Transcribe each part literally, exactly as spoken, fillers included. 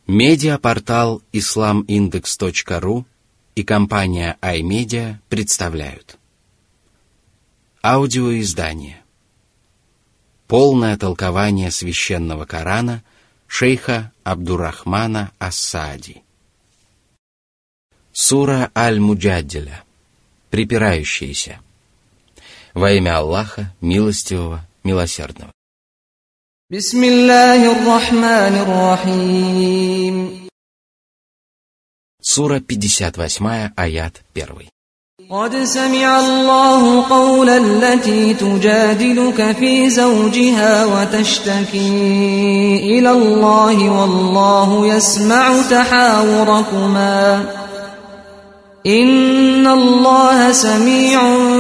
Медиапортал ислам индекс точка ру и компания iMedia представляют аудиоиздание «Полное толкование священного Корана» шейха Абдуррахмана ас-Саади. Сура Аль-Муджадиля, припирающаяся. Во имя Аллаха, милостивого, милосердного. Бисмиллахир-рахманир-рахим. Сура пятьдесят восемь, аят один. قد سمع الله قول التي تجادلك في زوجها وتشتكي إلى الله والله يسمع تحاوركما إن الله سميع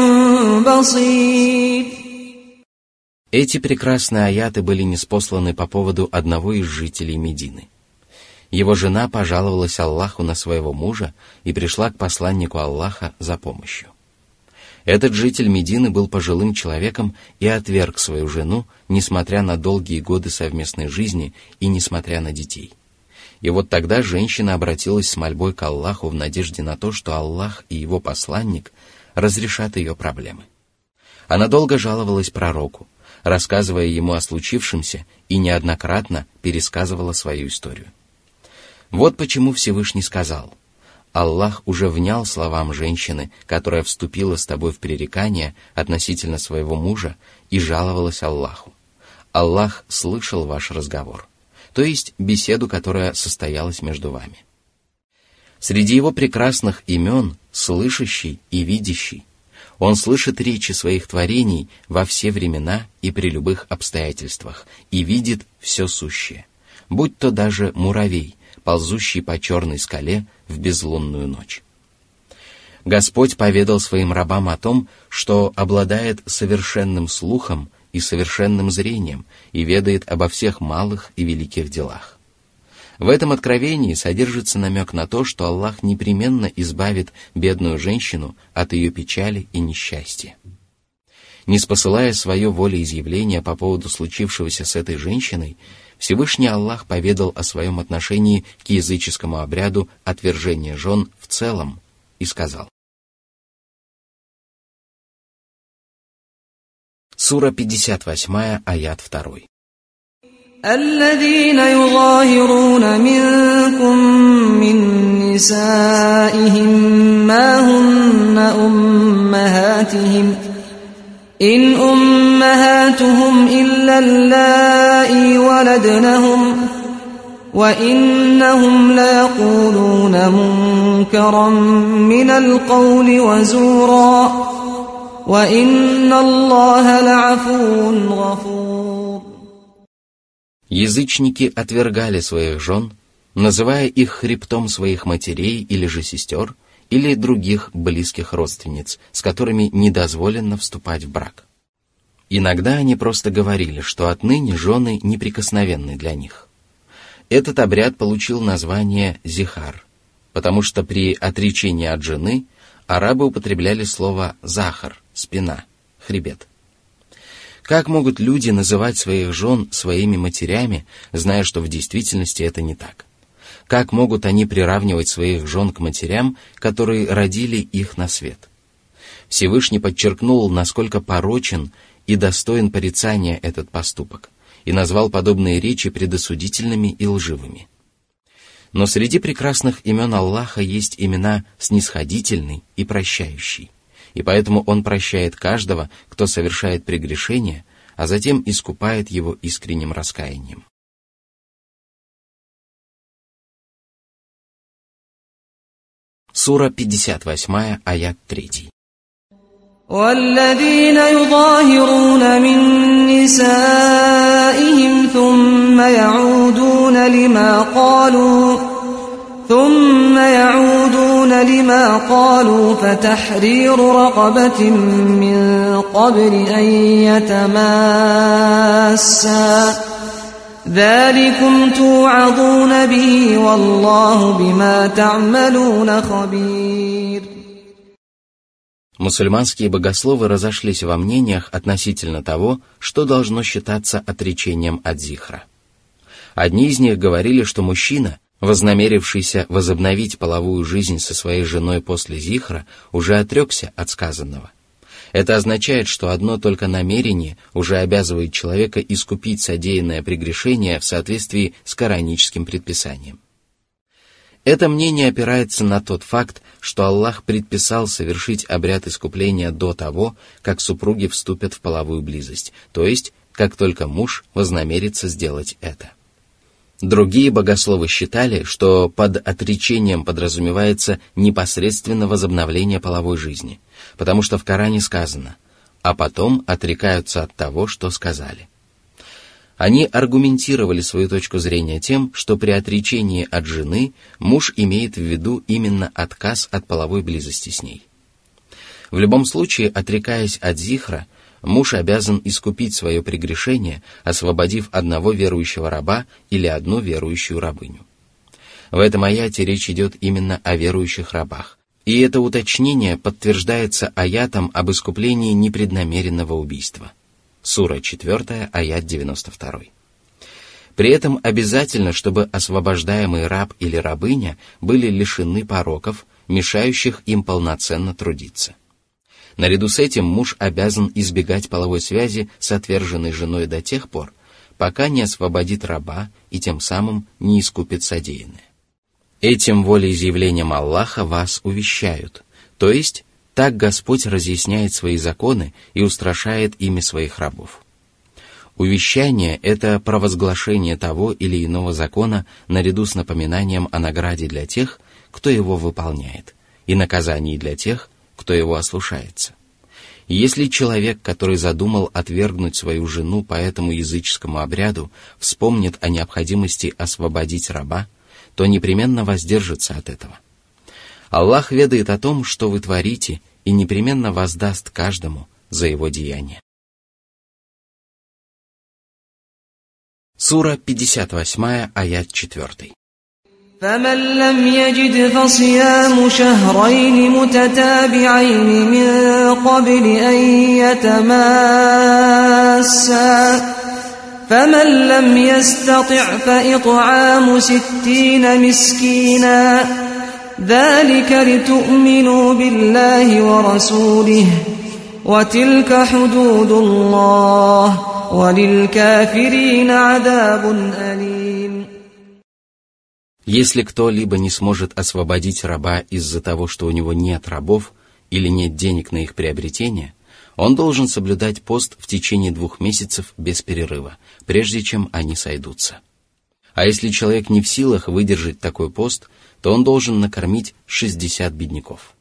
بصير. Эти прекрасные аяты были ниспосланы по поводу одного из жителей Медины. Его жена пожаловалась Аллаху на своего мужа и пришла к посланнику Аллаха за помощью. Этот житель Медины был пожилым человеком и отверг свою жену, несмотря на долгие годы совместной жизни и несмотря на детей. И вот тогда женщина обратилась с мольбой к Аллаху в надежде на то, что Аллах и его посланник разрешат ее проблемы. Она долго жаловалась пророку, рассказывая ему о случившемся, и неоднократно пересказывала свою историю. Вот почему Всевышний сказал: «Аллах уже внял словам женщины, которая вступила с тобой в пререкание относительно своего мужа и жаловалась Аллаху. Аллах слышал ваш разговор», то есть беседу, которая состоялась между вами. Среди его прекрасных имен слышащий и видящий. Он слышит речи своих творений во все времена и при любых обстоятельствах и видит все сущее, будь то даже муравей, ползущий по черной скале в безлунную ночь. Господь поведал своим рабам о том, что обладает совершенным слухом и совершенным зрением и ведает обо всех малых и великих делах. В этом откровении содержится намек на то, что Аллах непременно избавит бедную женщину от ее печали и несчастья. Ниспосылая свое волеизъявление по поводу случившегося с этой женщиной, Всевышний Аллах поведал о своем отношении к языческому обряду отвержения жен в целом и сказал. Сура пятьдесят восемь, аят два. الذين يظاهرون منكم من نسائهم ما هن أمهاتهم إن أمهاتهم إلا اللائي ولدنهم وإنهم ليقولون منكرا من القول وزورا وإن الله لعفو غفور. Язычники отвергали своих жен, называя их хребтом своих матерей или же сестер, или других близких родственниц, с которыми недозволено вступать в брак. Иногда они просто говорили, что отныне жены неприкосновенны для них. Этот обряд получил название зихар, потому что при отречении от жены арабы употребляли слово захар, спина, хребет. Как могут люди называть своих жен своими матерями, зная, что в действительности это не так? Как могут они приравнивать своих жен к матерям, которые родили их на свет? Всевышний подчеркнул, насколько порочен и достоин порицания этот поступок, и назвал подобные речи предосудительными и лживыми. Но среди прекрасных имен Аллаха есть имена снисходительный и прощающий, и поэтому Он прощает каждого, кто совершает прегрешение, а затем искупает его искренним раскаянием. Сура пятьдесят восемь, аят три. والذين يظاهرون من نسائهم ثم يعودون لما قالوا ثم يعودون لما قالوا فتحرير رقبة من قبل أن يتماسا ذلكم توعظون به والله بما تعملون خبير. Мусульманские богословы разошлись во мнениях относительно того, что должно считаться отречением от зихра. Одни из них говорили, что мужчина, Вознамерившийся возобновить половую жизнь со своей женой после зихра уже отрекся от сказанного. Это означает, что одно только намерение уже обязывает человека искупить содеянное прегрешение в соответствии с кораническим предписанием. Это мнение опирается на тот факт, что Аллах предписал совершить обряд искупления до того, как супруги вступят в половую близость, то есть, как только муж вознамерится сделать это. Другие богословы считали, что под отречением подразумевается непосредственно возобновление половой жизни, потому что в Коране сказано «а потом отрекаются от того, что сказали». Они аргументировали свою точку зрения тем, что при отречении от жены муж имеет в виду именно отказ от половой близости с ней. В любом случае, отрекаясь от зихра, муж обязан искупить свое прегрешение, освободив одного верующего раба или одну верующую рабыню. В этом аяте речь идет именно о верующих рабах, и это уточнение подтверждается аятом об искуплении непреднамеренного убийства. Сура четыре, аят девяносто два. При этом обязательно, чтобы освобождаемый раб или рабыня были лишены пороков, мешающих им полноценно трудиться. Наряду с этим муж обязан избегать половой связи с отверженной женой до тех пор, пока не освободит раба и тем самым не искупит содеянное. Этим волеизъявлением Аллаха вас увещают, то есть так Господь разъясняет свои законы и устрашает ими своих рабов. Увещание – это провозглашение того или иного закона наряду с напоминанием о награде для тех, кто его выполняет, и наказании для тех, кто его ослушается. И если человек, который задумал отвергнуть свою жену по этому языческому обряду, вспомнит о необходимости освободить раба, то непременно воздержится от этого. Аллах ведает о том, что вы творите, и непременно воздаст каждому за его деяние. Сура пятьдесят восемь, аят четыре. فمن لم يجد فصيام شهرين متتابعين من قبل أن يتماسا فمن لم يستطع فإطعام ستين مسكينا ذلك لتؤمنوا بالله ورسوله وتلك حدود الله وللكافرين عذاب أليم. Если кто-либо не сможет освободить раба из-за того, что у него нет рабов или нет денег на их приобретение, он должен соблюдать пост в течение двух месяцев без перерыва, прежде чем они сойдутся. А если человек не в силах выдержать такой пост, то он должен накормить шестьдесят бедняков.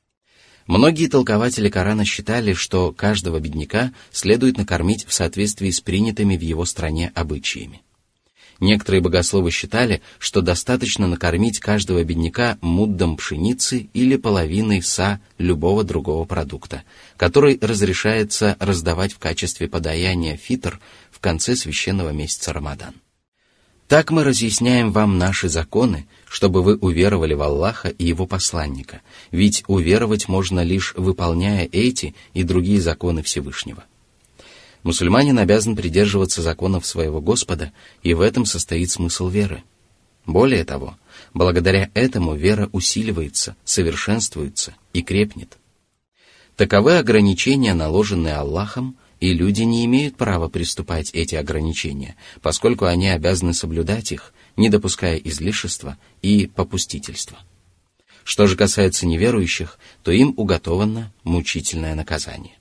Многие толкователи Корана считали, что каждого бедняка следует накормить в соответствии с принятыми в его стране обычаями. Некоторые богословы считали, что достаточно накормить каждого бедняка муддом пшеницы или половиной са любого другого продукта, который разрешается раздавать в качестве подаяния фитр в конце священного месяца Рамадан. Так мы разъясняем вам наши законы, чтобы вы уверовали в Аллаха и Его посланника, ведь уверовать можно лишь выполняя эти и другие законы Всевышнего. Мусульманин обязан придерживаться законов своего Господа, и в этом состоит смысл веры. Более того, благодаря этому вера усиливается, совершенствуется и крепнет. Таковы ограничения, наложенные Аллахом, и люди не имеют права приступать эти ограничения, поскольку они обязаны соблюдать их, не допуская излишества и попустительства. Что же касается неверующих, то им уготовано мучительное наказание.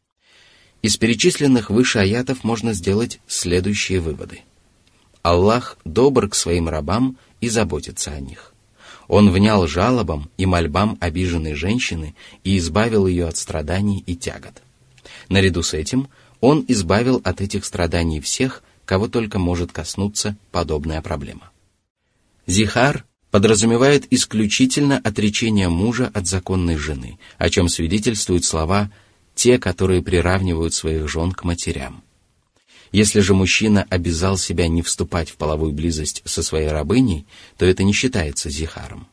Из перечисленных выше аятов можно сделать следующие выводы. Аллах добр к своим рабам и заботится о них. Он внял жалобам и мольбам обиженной женщины и избавил ее от страданий и тягот. Наряду с этим Он избавил от этих страданий всех, кого только может коснуться подобная проблема. Зихар подразумевает исключительно отречение мужа от законной жены, о чем свидетельствуют слова «те, которые приравнивают своих жен к матерям». Если же мужчина обязал себя не вступать в половую близость со своей рабыней, то это не считается зихаром.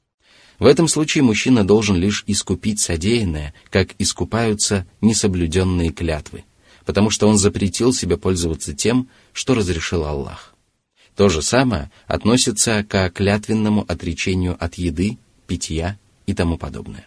В этом случае мужчина должен лишь искупить содеянное, как искупаются несоблюденные клятвы, потому что он запретил себе пользоваться тем, что разрешил Аллах. То же самое относится к клятвенному отречению от еды, питья и тому подобное.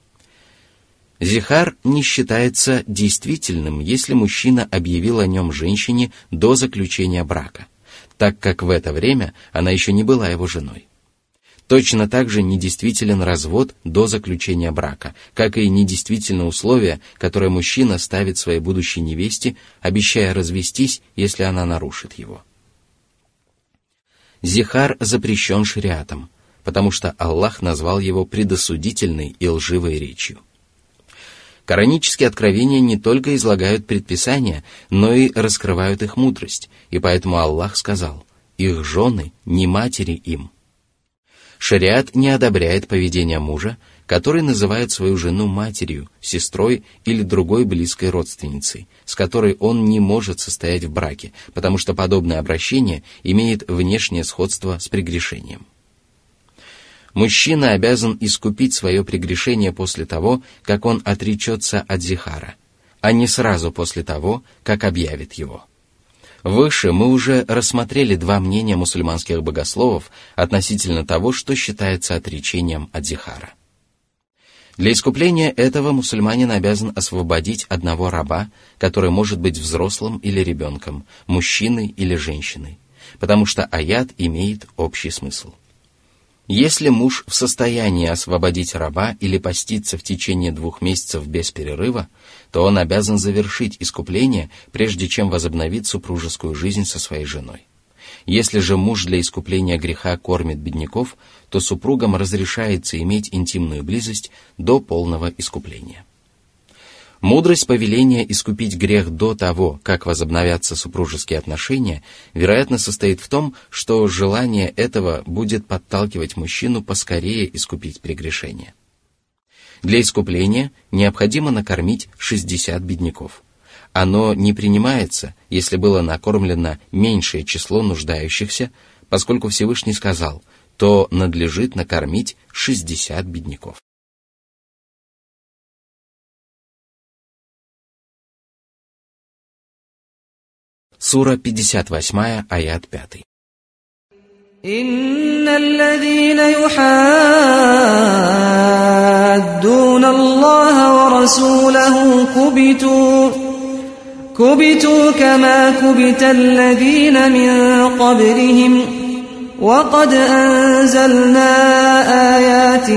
Зихар не считается действительным, если мужчина объявил о нем женщине до заключения брака, так как в это время она еще не была его женой. Точно так же недействителен развод до заключения брака, как и недействительно условие, которое мужчина ставит своей будущей невесте, обещая развестись, если она нарушит его. Зихар запрещен шариатом, потому что Аллах назвал его предосудительной и лживой речью. Коранические откровения не только излагают предписания, но и раскрывают их мудрость, и поэтому Аллах сказал: «Их жены не матери им». Шариат не одобряет поведение мужа, который называет свою жену матерью, сестрой или другой близкой родственницей, с которой он не может состоять в браке, потому что подобное обращение имеет внешнее сходство с прегрешением. Мужчина обязан искупить свое прегрешение после того, как он отречется от зихара, а не сразу после того, как объявит его. Выше мы уже рассмотрели два мнения мусульманских богословов относительно того, что считается отречением от зихара. Для искупления этого мусульманин обязан освободить одного раба, который может быть взрослым или ребенком, мужчиной или женщиной, потому что аят имеет общий смысл. Если муж в состоянии освободить раба или поститься в течение двух месяцев без перерыва, то он обязан завершить искупление, прежде чем возобновить супружескую жизнь со своей женой. Если же муж для искупления греха кормит бедняков, то супругам разрешается иметь интимную близость до полного искупления. Мудрость повеления искупить грех до того, как возобновятся супружеские отношения, вероятно, состоит в том, что желание этого будет подталкивать мужчину поскорее искупить прегрешение. Для искупления необходимо накормить шестьдесят бедняков. Оно не принимается, если было накормлено меньшее число нуждающихся, поскольку Всевышний сказал: то надлежит накормить шестьдесят бедняков. Сура пятьдесят восемь, аят пять. إن الذين يحادون الله ورسوله كبتوا كبتوا كما كبت الذين من قبلهم وقد أنزلنا آيات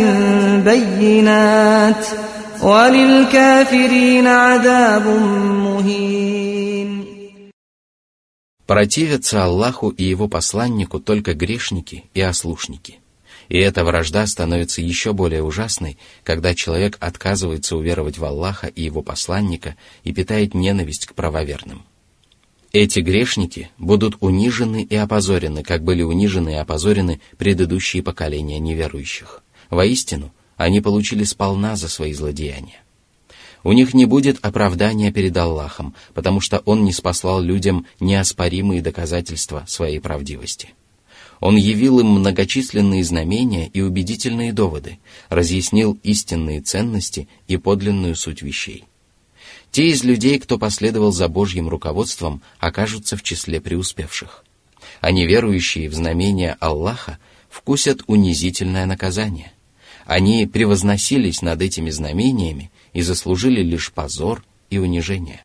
بينات وللكافرين عذاب مهين. Противятся Аллаху и Его посланнику только грешники и ослушники. И эта вражда становится еще более ужасной, когда человек отказывается уверовать в Аллаха и Его посланника и питает ненависть к правоверным. Эти грешники будут унижены и опозорены, как были унижены и опозорены предыдущие поколения неверующих. Воистину, они получили сполна за свои злодеяния. У них не будет оправдания перед Аллахом, потому что Он ниспослал людям неоспоримые доказательства своей правдивости. Он явил им многочисленные знамения и убедительные доводы, разъяснил истинные ценности и подлинную суть вещей. Те из людей, кто последовал за Божьим руководством, окажутся в числе преуспевших. А неверующие в знамения Аллаха вкусят унизительное наказание. Они превозносились над этими знамениями и заслужили лишь позор и унижение.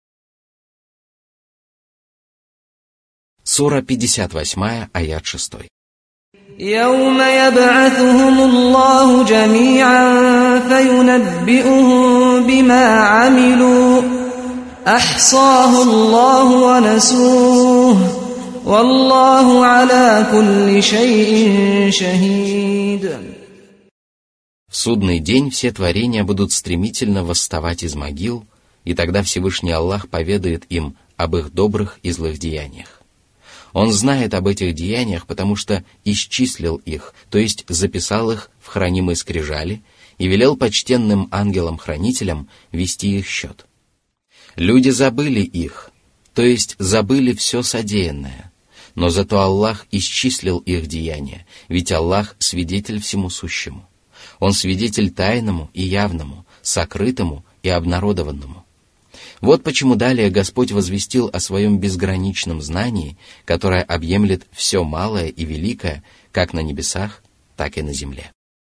Сура пятьдесят восемь, аят шесть. يوم يبعثهم الله جميعا فينبئهم بما عملوا أحصاه الله ونسوه والله على كل شيء شهيد. В судный день все творения будут стремительно восставать из могил, и тогда Всевышний Аллах поведает им об их добрых и злых деяниях. Он знает об этих деяниях, потому что исчислил их, то есть записал их в хранимой скрижали и велел почтенным ангелам-хранителям вести их счет. Люди забыли их, то есть забыли все содеянное, но зато Аллах исчислил их деяния, ведь Аллах свидетель всему сущему. Он свидетель тайному и явному, сокрытому и обнародованному. Вот почему далее Господь возвестил о своем безграничном знании, которое объемлет все малое и великое, как на небесах, так и на земле.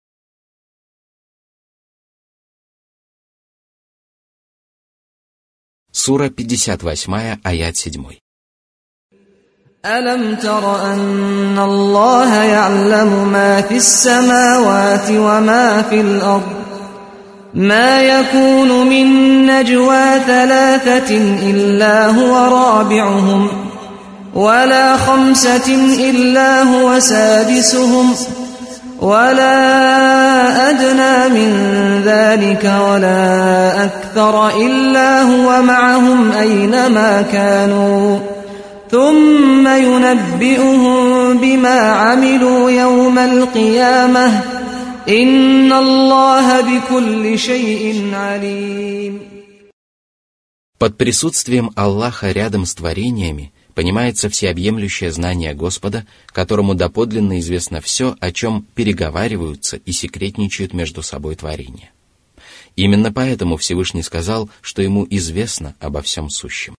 Сура пятьдесят восемь, аят семь. ألم تر أن الله يعلم ما في السماوات وما في الأرض ما يكون من نجوى ثلاثة إلا هو رابعهم ولا خمسة إلا هو سادسهم ولا أدنى من ذلك ولا أكثر إلا هو معهم أينما كانوا ثم ينبئهم بما عملوا يوم القيامة إن الله بكل شيء عليم. Под присутствием Аллаха рядом с творениями понимается всеобъемлющее знание Господа, которому доподлинно известно все, о чем переговариваются и секретничают между собой творения. Именно поэтому Всевышний сказал, что ему известно обо всем сущем.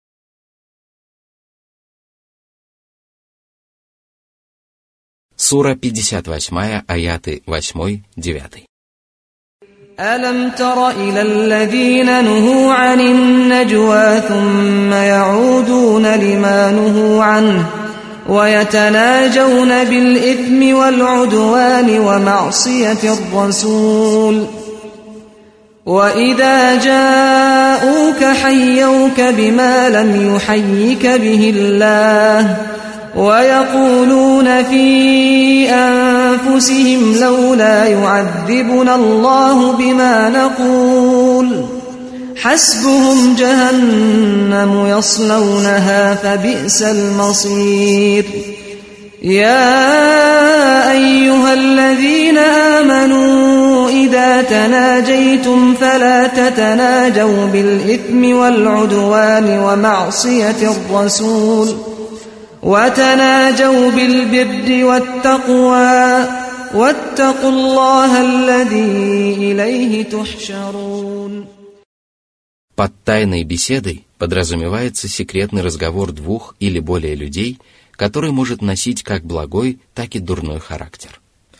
Сура пятьдесят восемь, аяты восемь-девять. ألم تر إلى الذين نهوا عن النجوى ثم يعودون لما نهوا عنه ويتناجون بالإثم والعدوان ومعصية الرسول وإذا جاءوك حيوك بما لم يحيك به الله ويقولون في أنفسهم لولا يعذبنا الله بما نقول حسبهم جهنم يصلونها فبئس المصير يا أيها الذين آمنوا إذا تناجيتم فلا تتناجوا بالإثم والعدوان ومعصية الرسول وتناجوا بالبر والتقوى واتقوا الله الذي إليه تحشرون. Под тайной беседой подразумевается секретный разговор двух или более людей, который может носить как благой, так и дурной характер.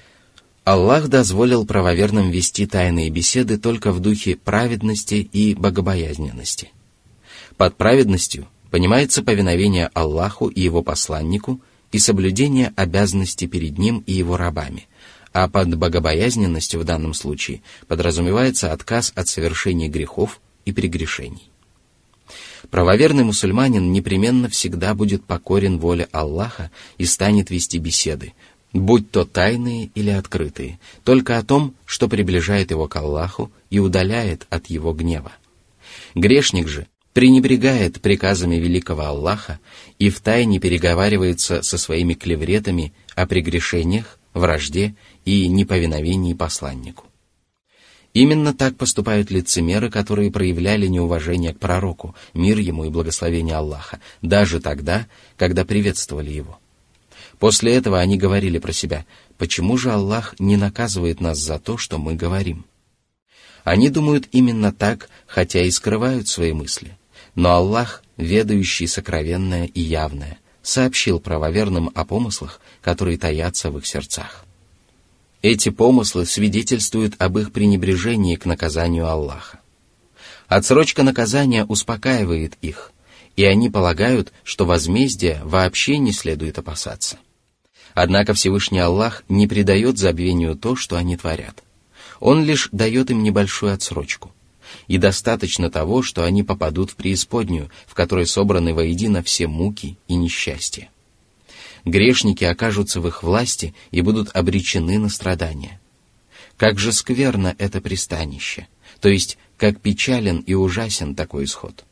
Аллах дозволил правоверным вести тайные беседы только в духе праведности и богобоязненности. Под праведностью понимается повиновение Аллаху и Его посланнику и соблюдение обязанностей перед Ним и Его рабами, а под богобоязненностью в данном случае подразумевается отказ от совершения грехов и прегрешений. Правоверный мусульманин непременно всегда будет покорен воле Аллаха и станет вести беседы, будь то тайные или открытые, только о том, что приближает его к Аллаху и удаляет от Его гнева. Грешник же пренебрегает приказами великого Аллаха и втайне переговаривается со своими клевретами о прегрешениях, вражде и неповиновении посланнику. Именно так поступают лицемеры, которые проявляли неуважение к пророку, мир ему и благословение Аллаха, даже тогда, когда приветствовали его. После этого они говорили про себя: почему же Аллах не наказывает нас за то, что мы говорим? Они думают именно так, хотя и скрывают свои мысли. Но Аллах, ведающий сокровенное и явное, сообщил правоверным о помыслах, которые таятся в их сердцах. Эти помыслы свидетельствуют об их пренебрежении к наказанию Аллаха. Отсрочка наказания успокаивает их, и они полагают, что возмездия вообще не следует опасаться. Однако Всевышний Аллах не придает забвению то, что они творят. Он лишь дает им небольшую отсрочку. И достаточно того, что они попадут в преисподнюю, в которой собраны воедино все муки и несчастья. Грешники окажутся в их власти и будут обречены на страдания. Как же скверно это пристанище, то есть как печален и ужасен такой исход.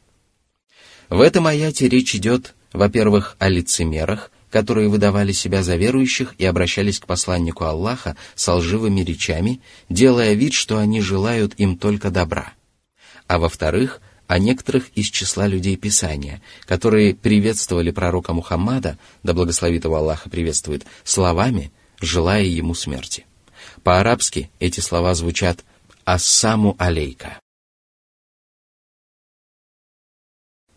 В этом аяте речь идет, во-первых, о лицемерах, которые выдавали себя за верующих и обращались к посланнику Аллаха со лживыми речами, делая вид, что они желают им только добра. А во-вторых, о некоторых из числа людей Писания, которые приветствовали пророка Мухаммада, да благословит его Аллах и приветствует, словами, желая ему смерти. По-арабски эти слова звучат «Ассаму алейка».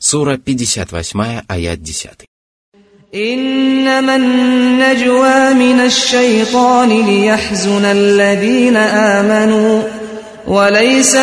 Сура пятьдесят восемь, аят десять. إنما النجوى من الشيطان ليحزن الذين آمنوا وليس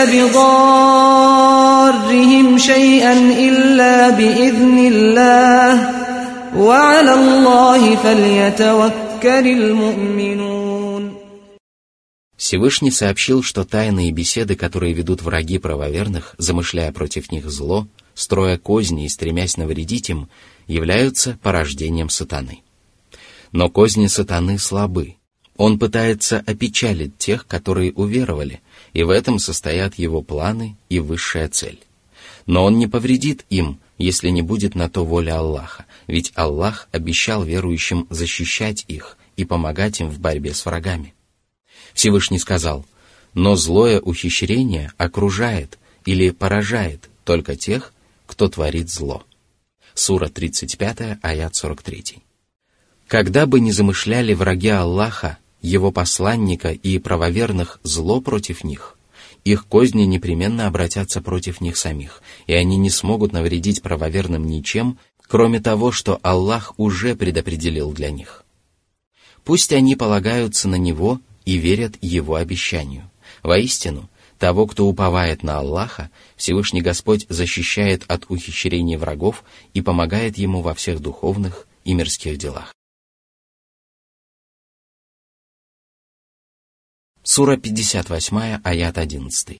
بضارهم شيئا إلا بإذن الله وعلى الله فليتوكل المؤمنون. Всевышний сообщил, что тайные беседы, которые ведут враги правоверных, замышляя против них зло, строя козни и стремясь навредить им, являются порождением сатаны. Но козни сатаны слабы. Он пытается опечалить тех, которые уверовали, и в этом состоят его планы и высшая цель. Но он не повредит им, если не будет на то воля Аллаха, ведь Аллах обещал верующим защищать их и помогать им в борьбе с врагами. Всевышний сказал: «Но злое ухищрение окружает или поражает только тех, кто творит зло». Сура тридцать пять, аят сорок три. Когда бы ни замышляли враги Аллаха, его посланника и правоверных зло против них, их козни непременно обратятся против них самих, и они не смогут навредить правоверным ничем, кроме того, что Аллах уже предопределил для них. Пусть они полагаются на Него и верят Его обещанию. Воистину, того, кто уповает на Аллаха, Всевышний Господь защищает от ухищрений врагов и помогает ему во всех духовных и мирских делах. Сура пятьдесят восемь, аят одиннадцать.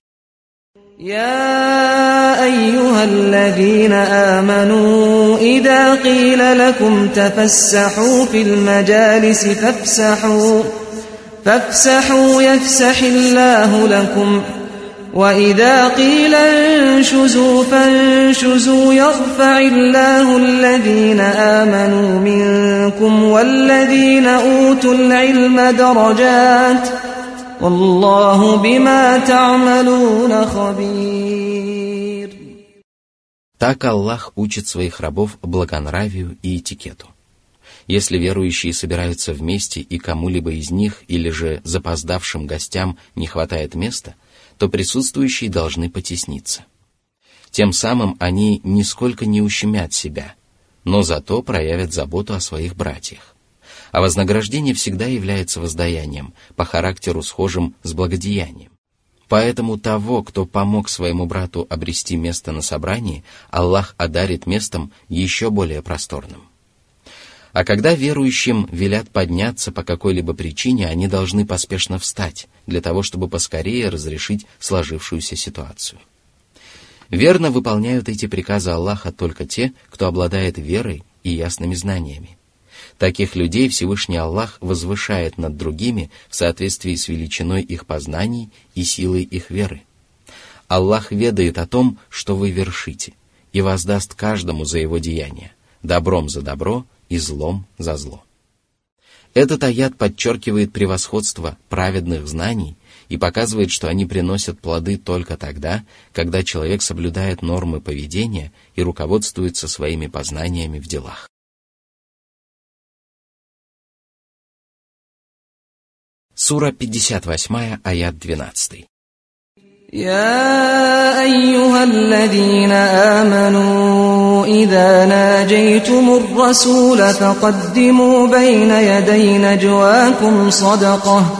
يا أيها الذين آمنوا إذا قيل لكم تفسحوا في المجالس فافسحوا فافسحوا يفسح الله لكم وإذا قيل انشزوا فانشزوا يرفع الله الذين آمنوا منكم والذين أوتوا العلم درجات والله بما تعملون خبير. Так Аллах учит своих рабов благонравию и этикету. Если верующие собираются вместе и кому-либо из них или же запоздавшим гостям не хватает места, то присутствующие должны потесниться. Тем самым они нисколько не ущемят себя, но зато проявят заботу о своих братьях. А вознаграждение всегда является воздаянием, по характеру схожим с благодеянием. Поэтому того, кто помог своему брату обрести место на собрании, Аллах одарит местом еще более просторным. А когда верующим велят подняться по какой-либо причине, они должны поспешно встать, для того, чтобы поскорее разрешить сложившуюся ситуацию. Верно выполняют эти приказы Аллаха только те, кто обладает верой и ясными знаниями. Таких людей Всевышний Аллах возвышает над другими в соответствии с величиной их познаний и силой их веры. Аллах ведает о том, что вы вершите, и воздаст каждому за его деяния, добром за добро и злом за зло. Этот аят подчеркивает превосходство праведных знаний и показывает, что они приносят плоды только тогда, когда человек соблюдает нормы поведения и руководствуется своими познаниями в делах. Сура пятьдесят восемь, аят двенадцать. يا أيها الذين آمنوا إذا ناجيتم الرسول فقدموا بين يدي نجواكم صدقة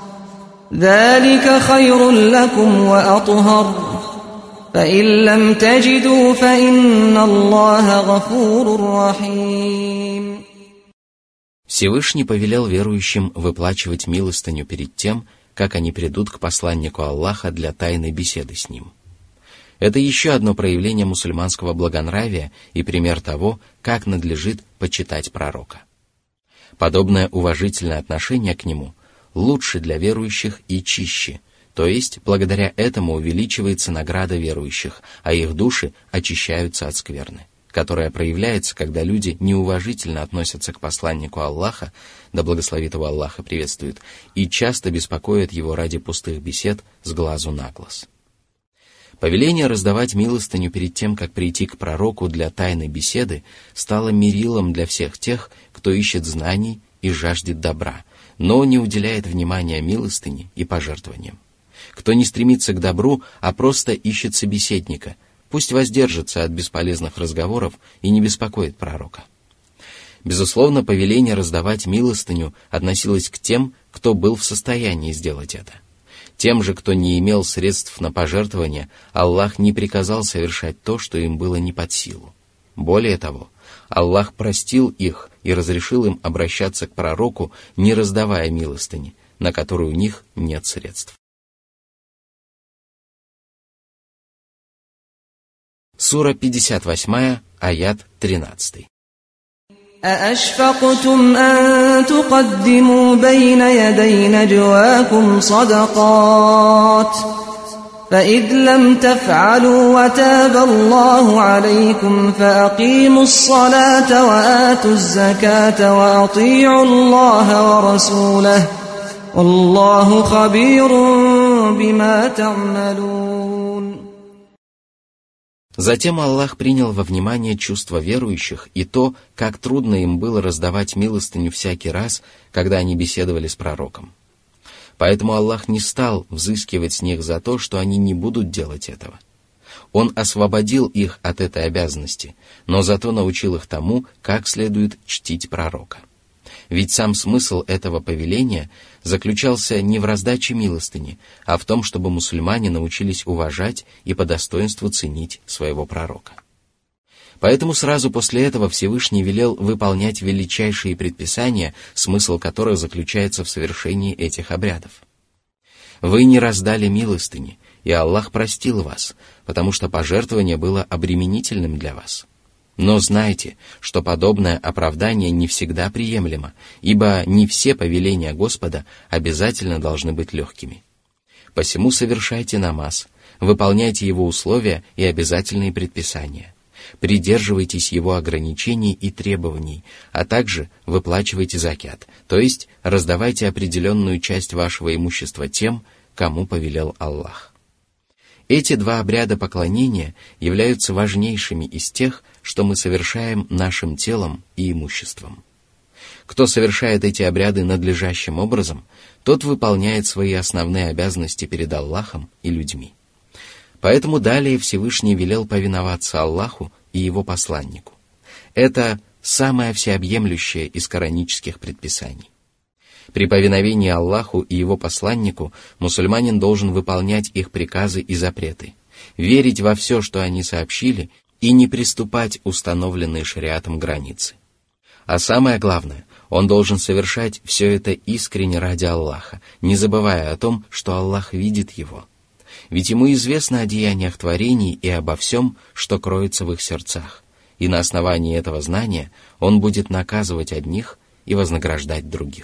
ذلك خير لكم وأطهر فإن لم تجدوا فإن الله غفور رحيم. Всевышний повелел верующим выплачивать милостыню перед тем, как они придут к посланнику Аллаха для тайной беседы с ним. Это еще одно проявление мусульманского благонравия и пример того, как надлежит почитать пророка. Подобное уважительное отношение к нему лучше для верующих и чище, то есть благодаря этому увеличивается награда верующих, а их души очищаются от скверны, которая проявляется, когда люди неуважительно относятся к посланнику Аллаха, да благословит его Аллах и приветствует, и часто беспокоят его ради пустых бесед с глазу на глаз. Повеление раздавать милостыню перед тем, как прийти к пророку для тайной беседы, стало мерилом для всех тех, кто ищет знаний и жаждет добра, но не уделяет внимания милостыне и пожертвованиям. Кто не стремится к добру, а просто ищет собеседника, пусть воздержится от бесполезных разговоров и не беспокоит пророка. Безусловно, повеление раздавать милостыню относилось к тем, кто был в состоянии сделать это. Тем же, кто не имел средств на пожертвование, Аллах не приказал совершать то, что им было не под силу. Более того, Аллах простил их и разрешил им обращаться к пророку, не раздавая милостыни, на которую у них нет средств. Сура пятьдесят восемь, аят тринадцать. أَأَشْفَقْتُمْ أَن تُقَدِّمُوا بَيْنَ يَدَيْ نَجْوَاكُمْ صَدَقَاتٍ فَإِذْ لَمْ تَفْعَلُوا وَتَابَ اللَّهُ عَلَيْكُمْ فَأَقِيمُوا الصَّلَاةَ وَآتُوا الزَّكَاةَ وَأَطِيعُوا اللَّهَ وَرَسُولَهُ وَاللَّهُ خَبِيرٌ بِمَا تَعْمَلُونَ. Затем Аллах принял во внимание чувства верующих и то, как трудно им было раздавать милостыню всякий раз, когда они беседовали с пророком. Поэтому Аллах не стал взыскивать с них за то, что они не будут делать этого. Он освободил их от этой обязанности, но зато научил их тому, как следует чтить пророка. Ведь сам смысл этого повеления заключался не в раздаче милостыни, а в том, чтобы мусульмане научились уважать и по достоинству ценить своего пророка. Поэтому сразу после этого Всевышний велел выполнять величайшие предписания, смысл которых заключается в совершении этих обрядов. Вы не раздали милостыни, и Аллах простил вас, потому что пожертвование было обременительным для вас. Но знайте, что подобное оправдание не всегда приемлемо, ибо не все повеления Господа обязательно должны быть легкими. Посему совершайте намаз, выполняйте его условия и обязательные предписания, придерживайтесь его ограничений и требований, а также выплачивайте закят, то есть раздавайте определенную часть вашего имущества тем, кому повелел Аллах. Эти два обряда поклонения являются важнейшими из тех, что мы совершаем нашим телом и имуществом. Кто совершает эти обряды надлежащим образом, тот выполняет свои основные обязанности перед Аллахом и людьми. Поэтому далее Всевышний велел повиноваться Аллаху и его посланнику. Это самое всеобъемлющее из коранических предписаний. При повиновении Аллаху и его посланнику мусульманин должен выполнять их приказы и запреты, верить во все, что они сообщили, и не приступать установленные шариатом границы. А самое главное, он должен совершать все это искренне ради Аллаха, не забывая о том, что Аллах видит его. Ведь ему известно о деяниях творений и обо всем, что кроется в их сердцах, и на основании этого знания он будет наказывать одних и вознаграждать других.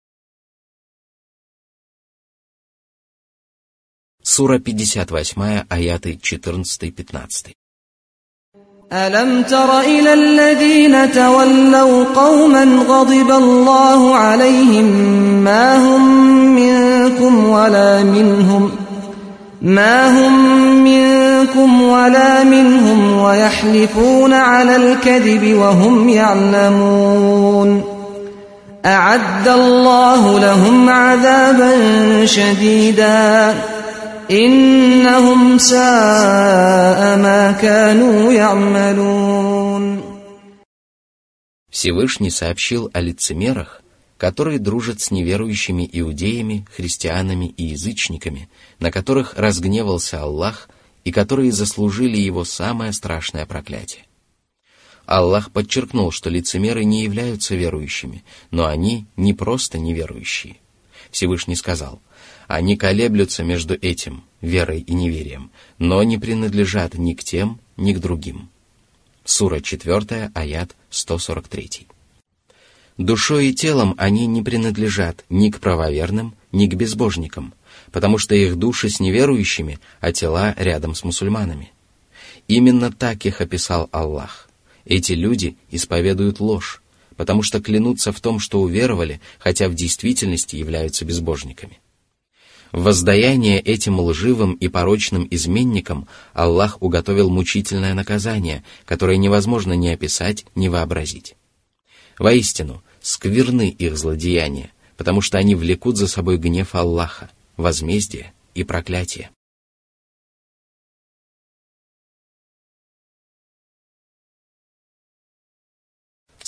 Сура пятьдесят восемь, аяты четырнадцать-пятнадцать. أَلَمْ تَرَ إِلَى الَّذِينَ تَوَلَّوْا قَوْمًا غَضِبَ اللَّهُ عَلَيْهِمْ مَا هُمْ مِنكُمْ وَلَا مِنْهُمْ مَا هُمْ مِنكُمْ وَلَا مِنْهُمْ وَيَحْلِفُونَ عَلَى الْكَذِبِ وَهُمْ يَعْلَمُونَ أَعَدَّ اللَّهُ لَهُمْ عَذَابًا شَدِيدًا إِنَّهُمْ سَاءَ مَا كَانُوا يَعْمَلُونَ. Всевышний сообщил о лицемерах, которые дружат с неверующими иудеями, христианами и язычниками, на которых разгневался Аллах и которые заслужили его самое страшное проклятие. Аллах подчеркнул, что лицемеры не являются верующими, но они не просто неверующие. Всевышний сказал: «Они колеблются между этим, верой и неверием, но не принадлежат ни к тем, ни к другим». Сура четыре, аят сто сорок три. Душой и телом они не принадлежат ни к правоверным, ни к безбожникам, потому что их души с неверующими, а тела рядом с мусульманами. Именно так их описал Аллах. Эти люди исповедуют ложь, потому что клянутся в том, что уверовали, хотя в действительности являются безбожниками. В воздаяние этим лживым и порочным изменникам Аллах уготовил мучительное наказание, которое невозможно ни описать, ни вообразить. Воистину, скверны их злодеяния, потому что они влекут за собой гнев Аллаха, возмездие и проклятие.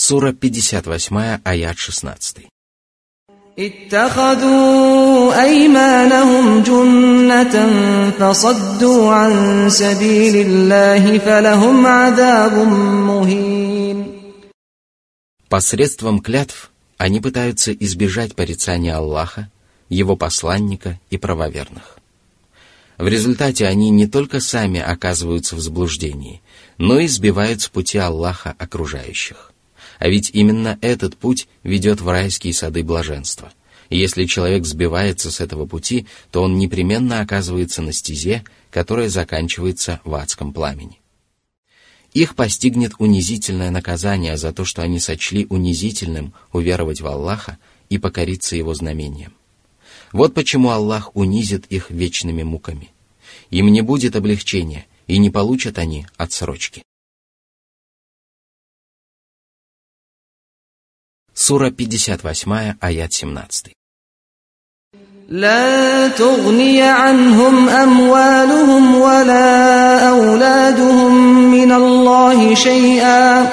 Сура пятьдесят восемь, аят шестнадцать. اتخذوا أيمانهم جنة فصدوا عن سبيل الله فلهم عذاب مهين. Посредством клятв они пытаются избежать порицания Аллаха, Его посланника и правоверных. В результате они не только сами оказываются в заблуждении, но и сбивают с пути Аллаха окружающих. А ведь именно этот путь ведет в райские сады блаженства. И если человек сбивается с этого пути, то он непременно оказывается на стезе, которая заканчивается в адском пламени. Их постигнет унизительное наказание за то, что они сочли унизительным уверовать в Аллаха и покориться Его знамениям. Вот почему Аллах унизит их вечными муками. Им не будет облегчения, и не получат они отсрочки. Сура пятьдесят восемь, аят семнадцать. لا تغني عنهم أموالهم ولا أولادهم من الله شيئا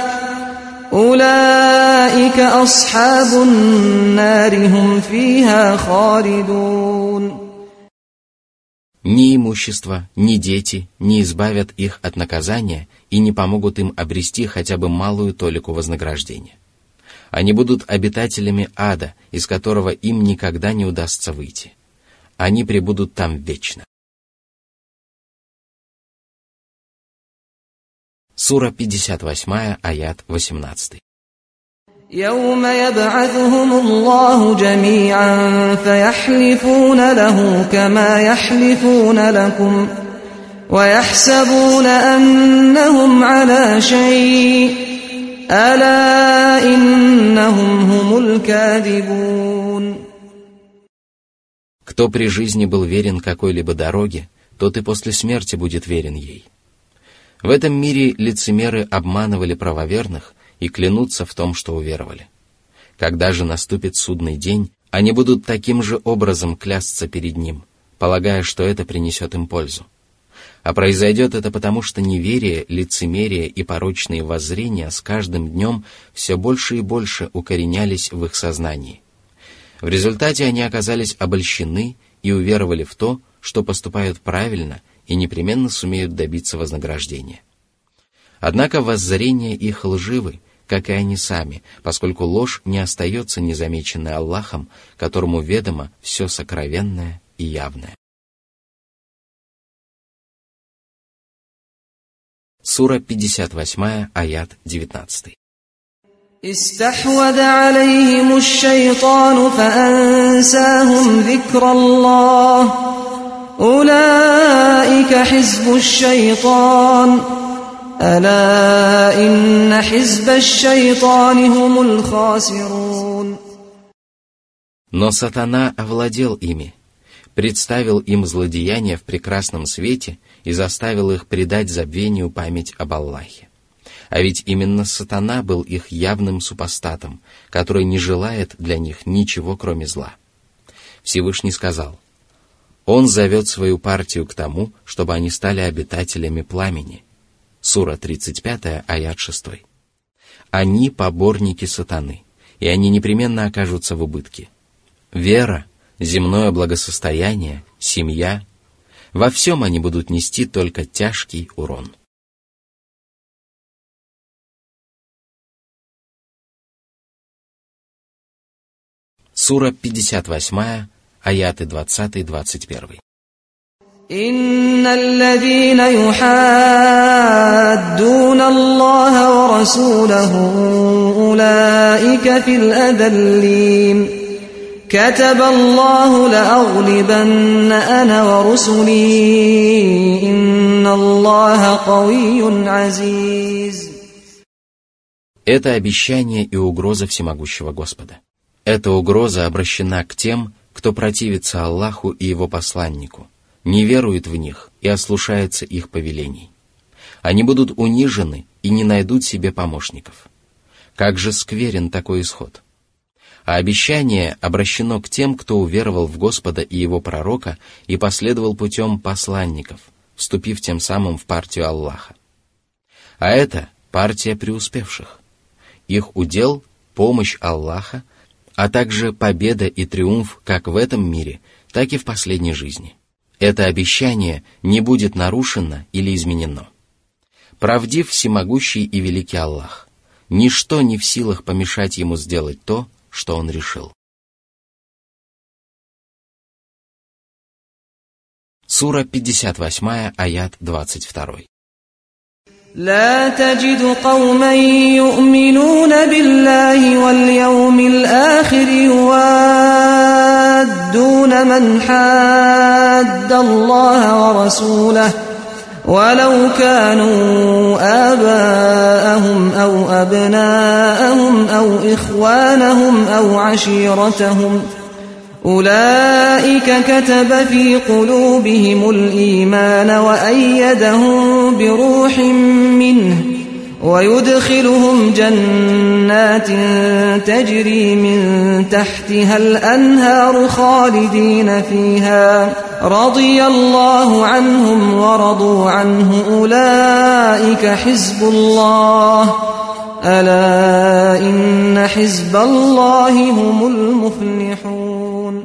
أولئك أصحاب النار هم فيها خالدون. Ни имущество, ни дети не избавят их от наказания и не помогут им обрести хотя бы малую толику вознаграждения. Они будут обитателями ада, из которого им никогда не удастся выйти. Они пребудут там вечно. Сура пятьдесят восемь, аят восемнадцать. يوم يبعثهم الله جميعا فيحلفون له كما يحلفون لكم ويحسبون أنهم على شيء ألا إنهم هم الكاذبون. Кто при жизни был верен какой-либо дороге, тот и после смерти будет верен ей. В этом мире лицемеры обманывали правоверных и клянутся в том, что уверовали. Когда же наступит судный день, они будут таким же образом клясться перед ним, полагая, что это принесет им пользу. А произойдет это потому, что неверие, лицемерие и порочные воззрения с каждым днем все больше и больше укоренялись в их сознании. В результате они оказались обольщены и уверовали в то, что поступают правильно и непременно сумеют добиться вознаграждения. Однако воззрения их лживы, как и они сами, поскольку ложь не остается незамеченной Аллахом, которому ведомо все сокровенное и явное. Сура пятьдесят восемь, аят девятнадцать. استحوذ عليهم الشيطان فأنساهم ذكر الله أولئك حزب الشيطان ألا إن حزب الشيطان هم الخاسرون. Но сатана овладел ими, представил им злодеяния в прекрасном свете и заставил их предать забвению память об Аллахе. А ведь именно сатана был их явным супостатом, который не желает для них ничего, кроме зла. Всевышний сказал: «Он зовет свою партию к тому, чтобы они стали обитателями пламени». Сура тридцать пять, аят шесть. Они поборники сатаны, и они непременно окажутся в убытке. Вера, земное благосостояние, семья — во всем они будут нести только тяжкий урон. Сура пятьдесят восемь, аяты двадцать-двадцать один. إن الذين يحادون الله ورسوله أولئك في الأذلين كتب الله لأغلبن أنا ورسلي إن الله قوي عزيز. Это обещание и угроза всемогущего Господа. Эта угроза обращена к тем, кто противится Аллаху и Его посланнику, не верует в них и ослушается их повелений. Они будут унижены и не найдут себе помощников. Как же скверен такой исход! А обещание обращено к тем, кто уверовал в Господа и Его пророка и последовал путем посланников, вступив тем самым в партию Аллаха. А это партия преуспевших. Их удел – помощь Аллаха, а также победа и триумф как в этом мире, так и в последней жизни. Это обещание не будет нарушено или изменено. Правдив всемогущий и великий Аллах. Ничто не в силах помешать ему сделать то, что он решил. Сура пятьдесят восемь, аят двадцать два. لا تجد قوما يؤمنون بالله واليوم الآخر يوادون من حاد الله ورسوله ولو كانوا آباءهم أو أبناءهم أو إخوانهم أو عشيرتهم أولئك كتب في قلوبهم الإيمان وأيدهم بروح منه ويدخلهم جنات تجري من تحتها الأنهار خالدين فيها رضي الله عنهم ورضوا عنه أولئك حزب الله ألا إن حزب الله هم المفلحون.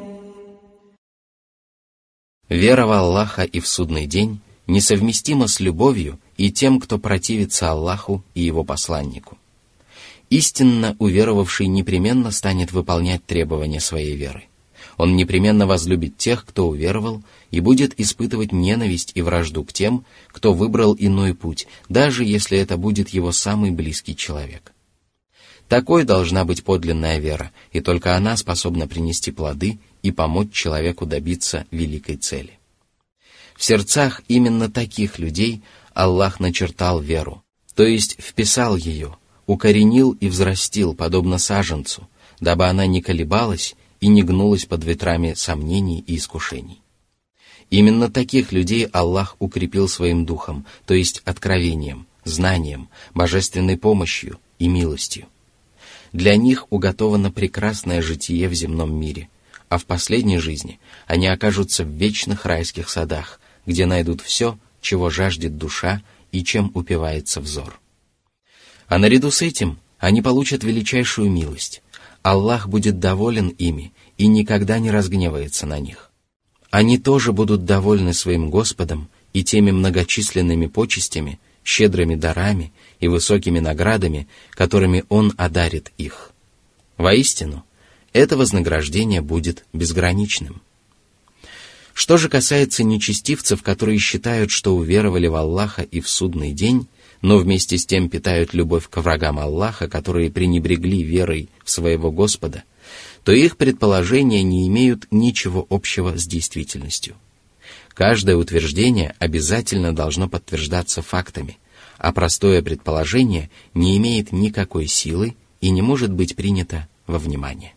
Вера в Аллаха и в судный день несовместима с любовью и тем, кто противится Аллаху и его посланнику. Истинно уверовавший непременно станет выполнять требования своей веры. Он непременно возлюбит тех, кто уверовал, и будет испытывать ненависть и вражду к тем, кто выбрал иной путь, даже если это будет его самый близкий человек. Такой должна быть подлинная вера, и только она способна принести плоды и помочь человеку добиться великой цели. В сердцах именно таких людей Аллах начертал веру, то есть вписал ее, укоренил и взрастил, подобно саженцу, дабы она не колебалась и не гнулась под ветрами сомнений и искушений. Именно таких людей Аллах укрепил своим духом, то есть откровением, знанием, божественной помощью и милостью. Для них уготовано прекрасное житие в земном мире, а в последней жизни они окажутся в вечных райских садах, где найдут все, чего жаждет душа и чем упивается взор. А наряду с этим они получат величайшую милость. Аллах будет доволен ими и никогда не разгневается на них. Они тоже будут довольны своим Господом и теми многочисленными почестями, щедрыми дарами и высокими наградами, которыми Он одарит их. Воистину, это вознаграждение будет безграничным. Что же касается нечестивцев, которые считают, что уверовали в Аллаха и в судный день, но вместе с тем питают любовь к врагам Аллаха, которые пренебрегли верой в своего Господа, то их предположения не имеют ничего общего с действительностью. Каждое утверждение обязательно должно подтверждаться фактами, а простое предположение не имеет никакой силы и не может быть принято во внимание.